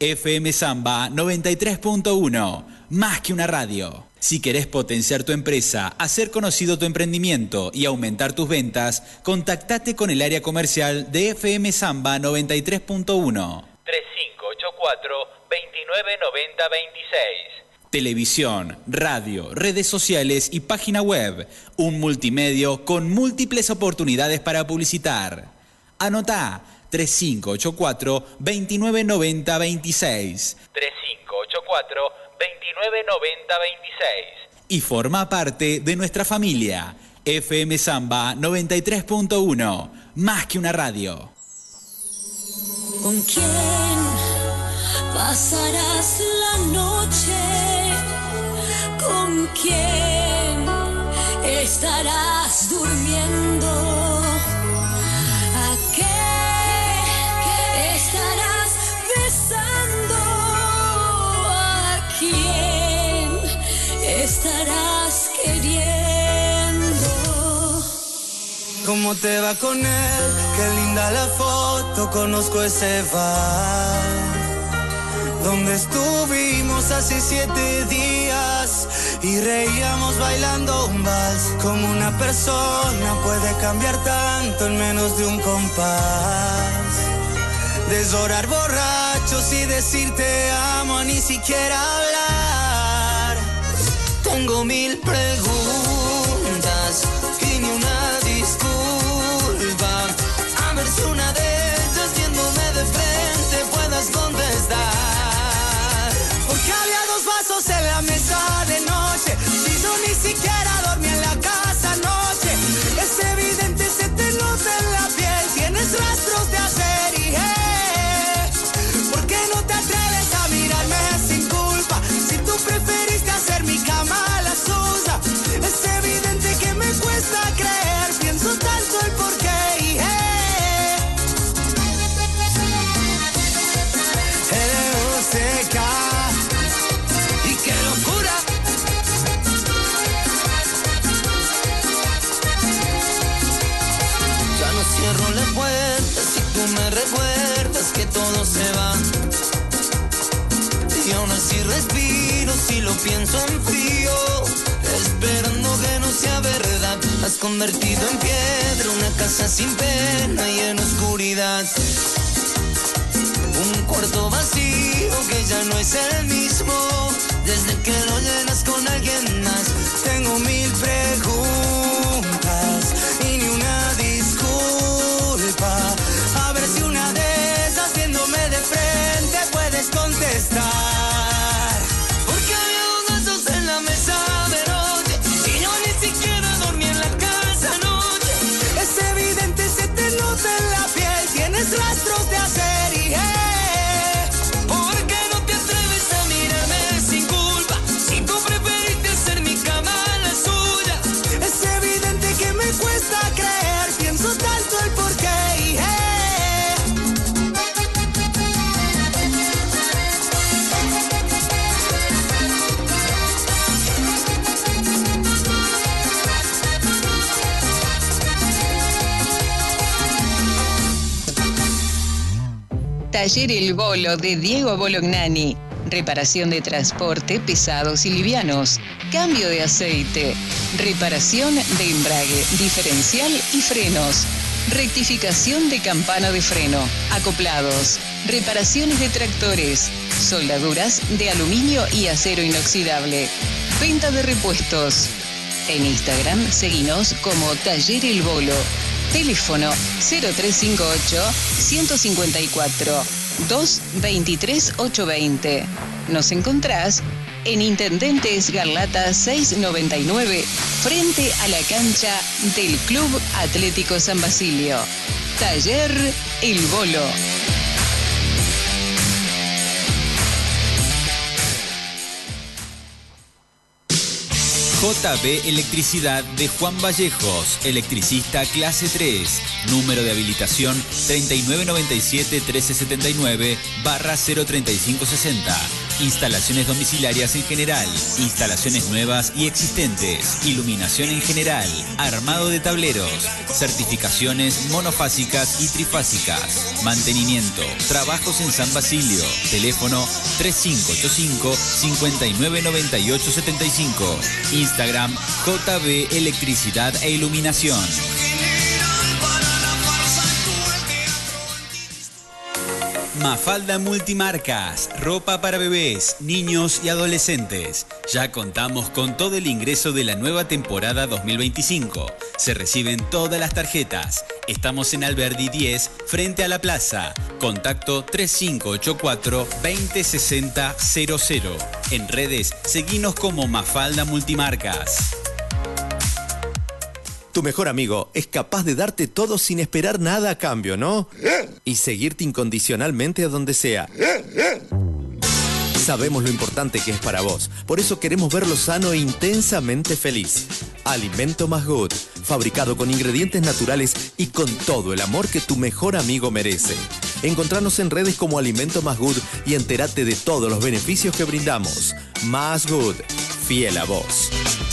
FM Samba 93.1, más que una radio. Si querés potenciar tu empresa, hacer conocido tu emprendimiento y aumentar tus ventas, contactate con el área comercial de FM Samba 93.1. 3584-299026. Televisión, radio, redes sociales y página web. Un multimedio con múltiples oportunidades para publicitar. Anotá 3584-299026. 3584-299026. Y forma parte de nuestra familia. FM Samba 93.1, más que una radio. ¿Con quién pasarás la noche? ¿Con quién estarás durmiendo? ¿A qué estarás besando? ¿A quién estarás queriendo? ¿Cómo te va con él? Qué linda la foto, conozco ese bar donde estuvimos hace 7 días y reíamos bailando un vals. Como una persona puede cambiar tanto en menos de un compás. Desorar borrachos y decir te amo a ni siquiera hablar. Tengo 1000 preguntas y ni una disculpa. A ver si una de ellas viéndome de frente puedas contestar. Porque había 2 vasos en la mesa de noche y yo ni siquiera dormí en la casa anoche. Es evidente, se te nota en la piel, tienes rastros de ayer y ¿por qué no te atreves a mirarme sin culpa? Si tú preferiste hacer mi cama a la suya. Es evidente que me cuesta creer, pienso tanto el porqué y L-O-C-K. Y qué locura. Ya no cierro la puerta si tú me recuerdas que todo se va. Y aún así respiro si lo pienso en frío, esperando que no sea verdad. Has convertido en piedra una casa sin pena y en oscuridad. Un cuarto vacío que ya no es el mismo desde que lo llenas con alguien más. Tengo 1000 preguntas y ni una disculpa. A ver si una de esas viéndome de frente puedes contestar. Porque había 2 vasos en la mesa de noche y yo ni siquiera dormí en la casa anoche. Es evidente, se te nota en la piel, tienes rastros de ayer y ¿por qué no te atreves a mirarme sin culpa? Si tú preferiste hacer mi cama a la suya. Es evidente que me cuesta creer, pienso tanto el porqué y Taller El Bolo de Diego Bolognani. Reparación de transporte, pesados y livianos. Cambio de aceite. Reparación de embrague, diferencial y frenos. Rectificación de campana de freno. Acoplados. Reparaciones de tractores. Soldaduras de aluminio y acero inoxidable. Venta de repuestos. En Instagram, seguinos como Taller El Bolo. Teléfono 0358-154-223-820. Nos encontrás en Intendentes Garlata 699, frente a la cancha del Club Atlético San Basilio. Taller El Bolo. JB Electricidad de Juan Vallejos, electricista clase 3, número de habilitación 3997-1379-03560. Instalaciones domiciliarias en general, instalaciones nuevas y existentes, iluminación en general, armado de tableros, certificaciones monofásicas y trifásicas, mantenimiento, trabajos en San Basilio, teléfono 3585-599875, Instagram JB Electricidad e Iluminación. Mafalda Multimarcas, ropa para bebés, niños y adolescentes. Ya contamos con todo el ingreso de la nueva temporada 2025. Se reciben todas las tarjetas. Estamos en Alberdi 10, frente a la plaza. Contacto 3584-206000. En redes, seguinos como Mafalda Multimarcas. Tu mejor amigo es capaz de darte todo sin esperar nada a cambio, ¿no? Y seguirte incondicionalmente a donde sea. Sabemos lo importante que es para vos. Por eso queremos verlo sano e intensamente feliz. Alimento Más Good. Fabricado con ingredientes naturales y con todo el amor que tu mejor amigo merece. Encontranos en redes como Alimento Más Good y entérate de todos los beneficios que brindamos. Más Good. Fiel a vos.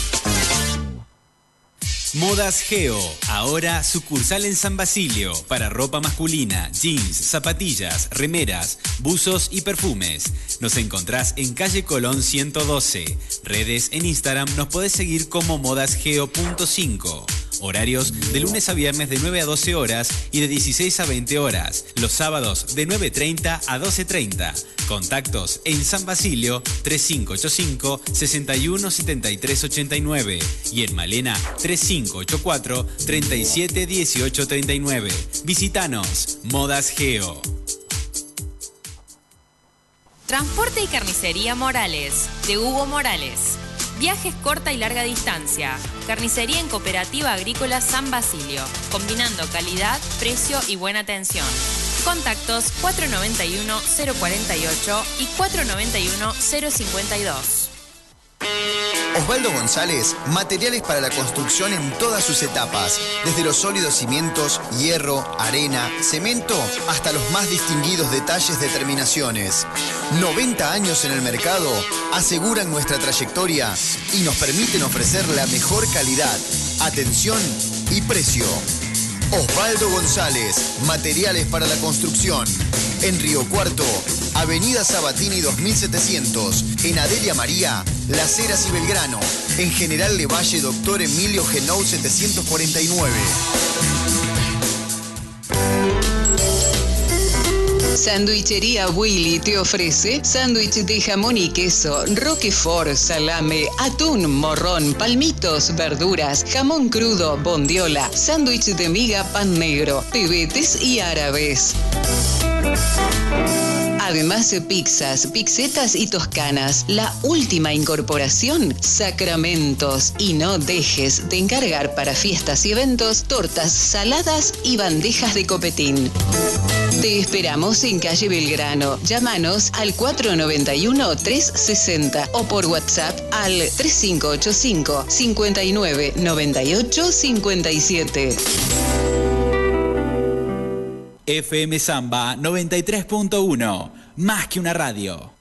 Modas Geo, ahora sucursal en San Basilio, para ropa masculina, jeans, zapatillas, remeras, buzos y perfumes. Nos encontrás en calle Colón 112. Redes en Instagram nos podés seguir como modasgeo.5. Horarios de lunes a viernes de 9 a 12 horas y de 16 a 20 horas. Los sábados de 9:30 a 12:30. Contactos en San Basilio 3585-617389 y en Malena 3584-371839. Visítanos, Modas Geo. Transporte y Carnicería Morales, de Hugo Morales. Viajes corta y larga distancia. Carnicería en Cooperativa Agrícola San Basilio, combinando calidad, precio y buena atención. Contactos 491-048 y 491-052. Osvaldo González, materiales para la construcción en todas sus etapas, desde los sólidos cimientos, hierro, arena, cemento, hasta los más distinguidos detalles de terminaciones. 90 años en el mercado aseguran nuestra trayectoria y nos permiten ofrecer la mejor calidad, atención y precio. Osvaldo González, materiales para la construcción. En Río Cuarto, Avenida Sabatini 2700. En Adelia María, Las Heras y Belgrano. En General Levalle, Doctor Emilio Genoud 749. Sandwichería Willy te ofrece sándwich de jamón y queso, roquefort, salame, atún, morrón, palmitos, verduras, jamón crudo, bondiola, sándwich de miga, pan negro, pebetes y árabes. Además, pizzas, pizzetas y toscanas. La última incorporación, sacramentos. Y no dejes de encargar para fiestas y eventos, tortas, saladas y bandejas de copetín. Te esperamos en calle Belgrano. Llámanos al 491-360 o por WhatsApp al 3585 59 98 57. FM Samba 93.1, más que una radio.